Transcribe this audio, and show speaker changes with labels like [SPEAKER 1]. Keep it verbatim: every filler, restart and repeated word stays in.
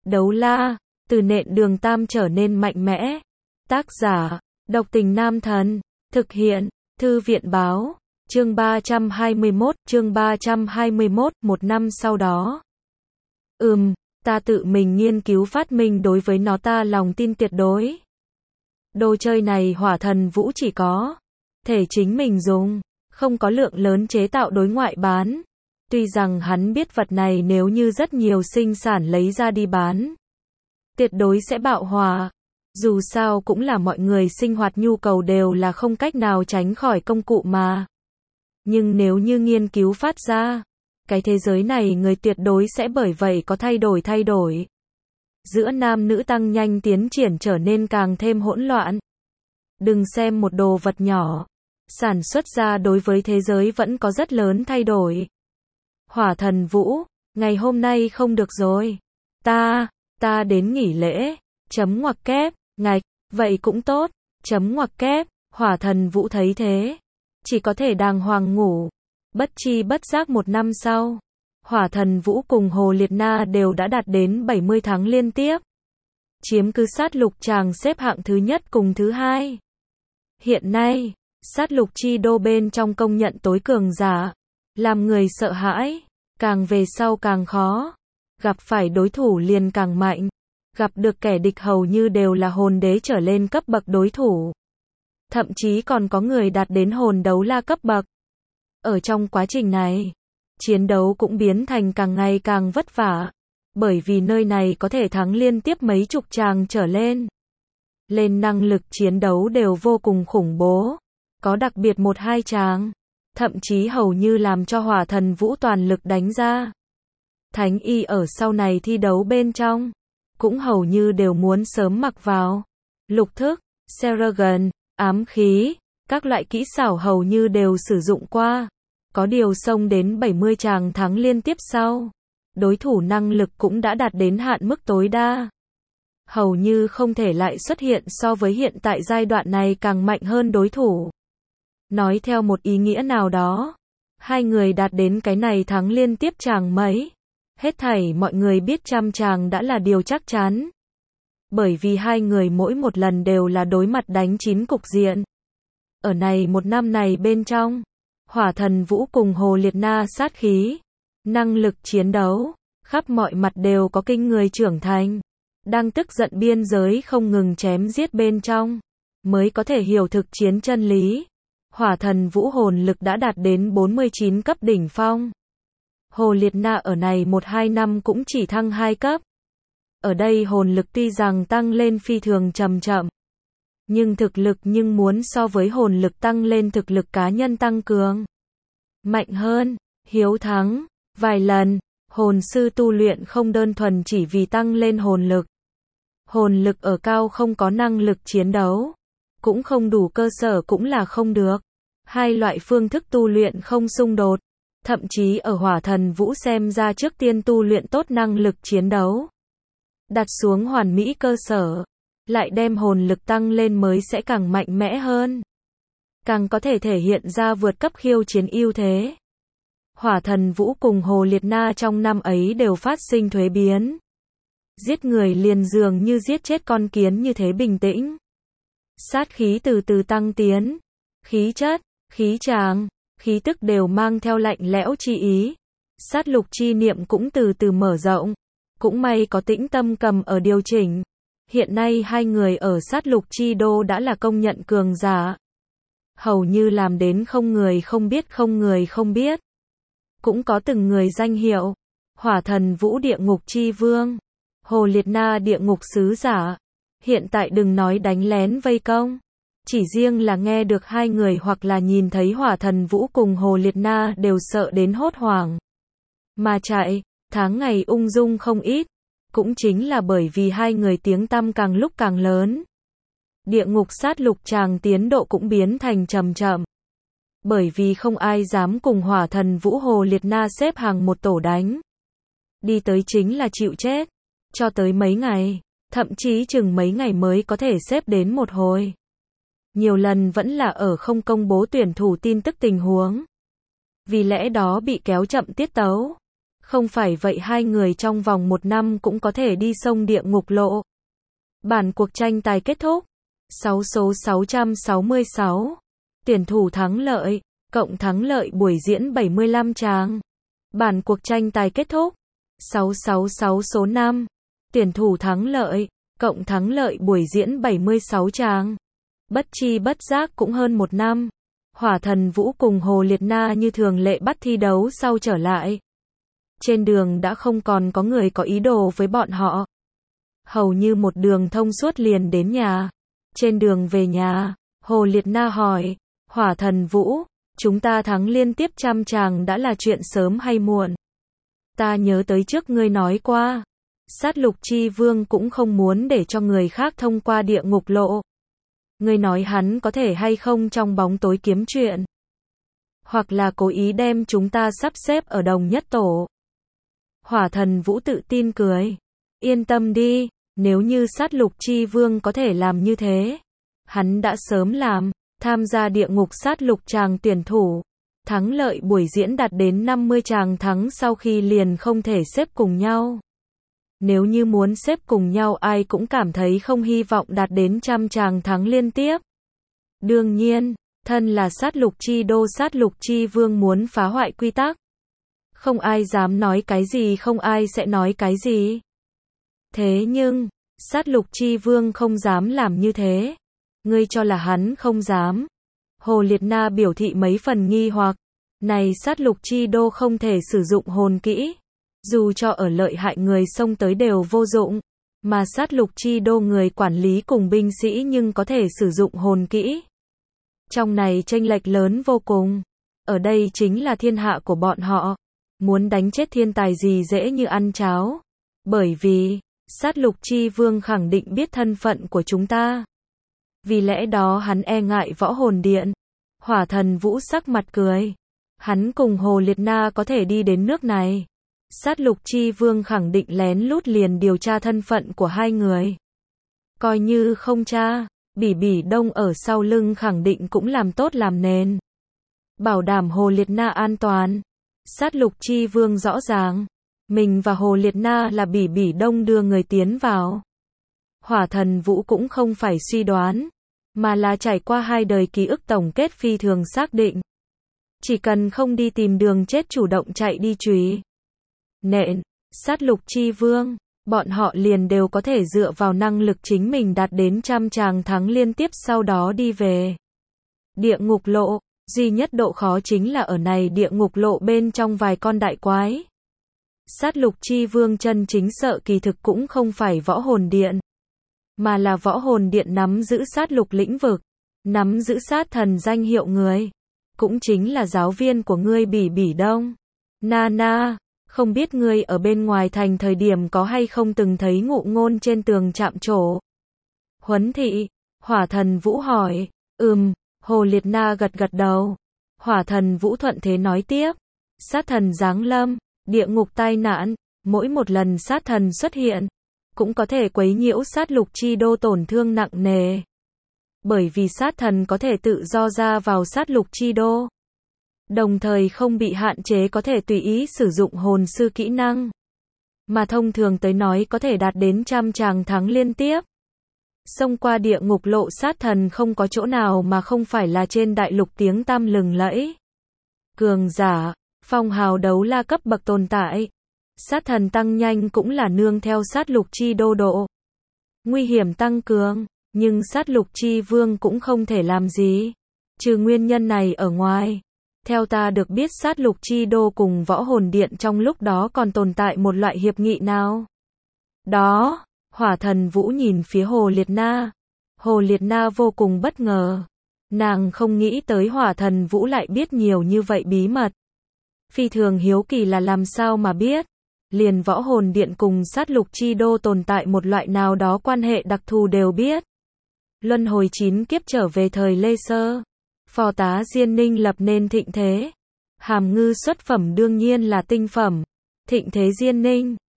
[SPEAKER 1] Đấu la, từ nện đường tam trở nên mạnh mẽ. Tác giả, độc tình nam thần. Thực hiện, thư viện báo. Chương ba trăm hai mươi mốt, chương ba trăm hai mươi mốt, một năm sau đó. Ừm, ta tự mình nghiên cứu phát minh đối với nó, ta lòng tin tuyệt đối. Đồ chơi này Hỏa Thần Vũ chỉ có thể chính mình dùng, không có lượng lớn chế tạo đối ngoại bán. Tuy rằng hắn biết vật này nếu như rất nhiều sinh sản lấy ra đi bán, tuyệt đối sẽ bạo hỏa. Dù sao cũng là mọi người sinh hoạt nhu cầu đều là không cách nào tránh khỏi công cụ mà. Nhưng nếu như nghiên cứu phát ra, cái thế giới này người tuyệt đối sẽ bởi vậy có thay đổi thay đổi. Giữa nam nữ tăng nhanh tiến triển trở nên càng thêm hỗn loạn. Đừng xem một đồ vật nhỏ, sản xuất ra đối với thế giới vẫn có rất lớn thay đổi. Hỏa Thần Vũ, ngày hôm nay không được rồi. Ta, ta đến nghỉ lễ, chấm ngoặc kép, ngạch, vậy cũng tốt, chấm ngoặc kép, Hỏa Thần Vũ thấy thế, chỉ có thể đàng hoàng ngủ. Bất chi bất giác một năm sau, Hỏa Thần Vũ cùng Hồ Liệt Na đều đã đạt đến bảy mươi tháng liên tiếp, chiếm cứ sát lục tràng xếp hạng thứ nhất cùng thứ hai. Hiện nay, sát lục chi đô bên trong công nhận tối cường giả, làm người sợ hãi, càng về sau càng khó, gặp phải đối thủ liền càng mạnh, gặp được kẻ địch hầu như đều là hồn đế trở lên cấp bậc đối thủ. Thậm chí còn có người đạt đến hồn đấu la cấp bậc. Ở trong quá trình này, chiến đấu cũng biến thành càng ngày càng vất vả, bởi vì nơi này có thể thắng liên tiếp mấy chục tràng trở lên. Lên năng lực chiến đấu đều vô cùng khủng bố, có đặc biệt một hai tràng, thậm chí hầu như làm cho Hỏa Thần Vũ toàn lực đánh ra. Thánh y ở sau này thi đấu bên trong, cũng hầu như đều muốn sớm mặc vào lục thức, Seragon, ám khí, các loại kỹ xảo hầu như đều sử dụng qua. Có điều xông đến bảy mươi tràng thắng liên tiếp sau, đối thủ năng lực cũng đã đạt đến hạn mức tối đa. Hầu như không thể lại xuất hiện so với hiện tại giai đoạn này càng mạnh hơn đối thủ. Nói theo một ý nghĩa nào đó, hai người đạt đến cái này thắng liên tiếp tràng mấy. Hết thảy mọi người biết trăm tràng đã là điều chắc chắn. Bởi vì hai người mỗi một lần đều là đối mặt đánh chín cục diện. Ở này một năm này bên trong, Hỏa Thần Vũ cùng Hồ Liệt Na sát khí, năng lực chiến đấu, khắp mọi mặt đều có kinh người trưởng thành. Đang tức giận biên giới không ngừng chém giết bên trong, mới có thể hiểu thực chiến chân lý. Hỏa Thần Vũ hồn lực đã đạt đến bốn mươi chín cấp đỉnh phong. Hồ Liệt Na ở này một hai năm cũng chỉ thăng hai cấp. Ở đây hồn lực tuy rằng tăng lên phi thường chậm chậm, nhưng thực lực nhưng muốn so với hồn lực tăng lên thực lực cá nhân tăng cường mạnh hơn, hiếu thắng vài lần. Hồn sư tu luyện không đơn thuần chỉ vì tăng lên hồn lực. Hồn lực ở cao không có năng lực chiến đấu, cũng không đủ cơ sở cũng là không được. Hai loại phương thức tu luyện không xung đột. Thậm chí ở Hỏa Thần Vũ xem ra trước tiên tu luyện tốt năng lực chiến đấu, đặt xuống hoàn mỹ cơ sở, lại đem hồn lực tăng lên mới sẽ càng mạnh mẽ hơn, càng có thể thể hiện ra vượt cấp khiêu chiến ưu thế. Hỏa Thần Vũ cùng Hồ Liệt Na trong năm ấy đều phát sinh thuế biến. Giết người liền dường như giết chết con kiến như thế bình tĩnh. Sát khí từ từ tăng tiến, khí chất, khí tràng, khí tức đều mang theo lạnh lẽo chi ý. Sát lục chi niệm cũng từ từ mở rộng. Cũng may có tĩnh tâm cầm ở điều chỉnh. Hiện nay hai người ở sát lục chi đô đã là công nhận cường giả. Hầu như làm đến không người không biết không người không biết. Cũng có từng người danh hiệu. Hỏa Thần Vũ địa ngục chi vương, Hồ Liệt Na địa ngục sứ giả. Hiện tại đừng nói đánh lén vây công, chỉ riêng là nghe được hai người hoặc là nhìn thấy Hỏa Thần Vũ cùng Hồ Liệt Na đều sợ đến hốt hoảng mà chạy. Tháng ngày ung dung không ít, cũng chính là bởi vì hai người tiếng tăm càng lúc càng lớn. Địa ngục sát lục tràng tiến độ cũng biến thành chậm chậm. Bởi vì không ai dám cùng Hỏa Thần Vũ Hồ Liệt Na xếp hàng một tổ đánh. Đi tới chính là chịu chết. Cho tới mấy ngày, thậm chí chừng mấy ngày mới có thể xếp đến một hồi. Nhiều lần vẫn là ở không công bố tuyển thủ tin tức tình huống. Vì lẽ đó bị kéo chậm tiết tấu. Không phải vậy hai người trong vòng một năm cũng có thể đi sông địa ngục lộ. Bản cuộc tranh tài kết thúc. sáu số sáu trăm sáu mươi sáu. Tuyển thủ thắng lợi. Cộng thắng lợi buổi diễn bảy mươi lăm tràng. Bản cuộc tranh tài kết thúc. sáu sáu sáu số năm. Tuyển thủ thắng lợi. Cộng thắng lợi buổi diễn bảy mươi sáu tràng. Bất chi bất giác cũng hơn một năm. Hỏa Thần Vũ cùng Hồ Liệt Na như thường lệ bắt thi đấu sau trở lại. Trên đường đã không còn có người có ý đồ với bọn họ. Hầu như một đường thông suốt liền đến nhà. Trên đường về nhà, Hồ Liệt Na hỏi, Hỏa Thần Vũ, chúng ta thắng liên tiếp trăm tràng đã là chuyện sớm hay muộn? Ta nhớ tới trước ngươi nói qua, Sát Lục Chi Vương cũng không muốn để cho người khác thông qua địa ngục lộ. Ngươi nói hắn có thể hay không trong bóng tối kiếm chuyện? Hoặc là cố ý đem chúng ta sắp xếp ở đồng nhất tổ? Hỏa Thần Vũ tự tin cười. Yên tâm đi, nếu như Sát Lục Chi Vương có thể làm như thế, hắn đã sớm làm. Tham gia địa ngục sát lục tràng tuyển thủ. Thắng lợi buổi diễn đạt đến năm mươi tràng thắng sau khi liền không thể xếp cùng nhau. Nếu như muốn xếp cùng nhau ai cũng cảm thấy không hy vọng đạt đến trăm tràng thắng liên tiếp. Đương nhiên, thân là sát lục chi đô sát lục chi vương muốn phá hoại quy tắc. Không ai dám nói cái gì, không ai sẽ nói cái gì. Thế nhưng, sát lục chi vương không dám làm như thế. Ngươi cho là hắn không dám? Hồ Liệt Na biểu thị mấy phần nghi hoặc. Này sát lục chi đô không thể sử dụng hồn kỹ. Dù cho ở lợi hại người xông tới đều vô dụng. Mà sát lục chi đô người quản lý cùng binh sĩ nhưng có thể sử dụng hồn kỹ. Trong này chênh lệch lớn vô cùng. Ở đây chính là thiên hạ của bọn họ. Muốn đánh chết thiên tài gì dễ như ăn cháo. Bởi vì, sát lục chi vương khẳng định biết thân phận của chúng ta. Vì lẽ đó hắn e ngại võ hồn điện. Hỏa Thần Vũ sắc mặt cười. Hắn cùng Hồ Liệt Na có thể đi đến nước này. Sát lục chi vương khẳng định lén lút liền điều tra thân phận của hai người. Coi như không tra, Bỉ Bỉ Đông ở sau lưng khẳng định cũng làm tốt làm nền. Bảo đảm Hồ Liệt Na an toàn. Sát lục chi vương rõ ràng. Mình và Hồ Liệt Na là Bỉ Bỉ Đông đưa người tiến vào. Hỏa Thần Vũ cũng không phải suy đoán, mà là trải qua hai đời ký ức tổng kết phi thường xác định. Chỉ cần không đi tìm đường chết chủ động chạy đi chùy nện, sát lục chi vương, bọn họ liền đều có thể dựa vào năng lực chính mình đạt đến trăm tràng thắng liên tiếp sau đó đi về. Địa ngục lộ, duy nhất độ khó chính là ở này địa ngục lộ bên trong vài con đại quái. Sát lục chi vương chân chính sợ kỳ thực cũng không phải võ hồn điện, mà là võ hồn điện nắm giữ sát lục lĩnh vực, nắm giữ sát thần danh hiệu người, cũng chính là giáo viên của ngươi Bỉ Bỉ Đông. Na na, không biết ngươi ở bên ngoài thành thời điểm có hay không từng thấy ngụ ngôn trên tường chạm trổ? Huấn thị, Hỏa Thần Vũ hỏi. Ừm, Hồ Liệt Na gật gật đầu. Hỏa Thần Vũ thuận thế nói tiếp. Sát thần giáng lâm, địa ngục tai nạn, mỗi một lần sát thần xuất hiện, cũng có thể quấy nhiễu sát lục chi đô tổn thương nặng nề. Bởi vì sát thần có thể tự do ra vào sát lục chi đô. Đồng thời không bị hạn chế có thể tùy ý sử dụng hồn sư kỹ năng. Mà thông thường tới nói có thể đạt đến trăm tràng thắng liên tiếp. Xông qua địa ngục lộ sát thần không có chỗ nào mà không phải là trên đại lục tiếng tăm lừng lẫy. Cường giả, phong hào đấu la cấp bậc tồn tại. Sát thần tăng nhanh cũng là nương theo sát lục chi đô độ. Nguy hiểm tăng cường, nhưng sát lục chi vương cũng không thể làm gì. Trừ nguyên nhân này ở ngoài, theo ta được biết sát lục chi đô cùng võ hồn điện trong lúc đó còn tồn tại một loại hiệp nghị nào. Đó, Hỏa Thần Vũ nhìn phía Hồ Liệt Na. Hồ Liệt Na vô cùng bất ngờ. Nàng không nghĩ tới Hỏa Thần Vũ lại biết nhiều như vậy bí mật. Phi thường hiếu kỳ là làm sao mà biết. Liền võ hồn điện cùng sát lục chi đô tồn tại một loại nào đó quan hệ đặc thù đều biết. Luân hồi chín kiếp trở về thời Lê Sơ. Phò tá Diên Ninh lập nên thịnh thế. Hàm ngư xuất phẩm đương nhiên là tinh phẩm. Thịnh thế Diên Ninh.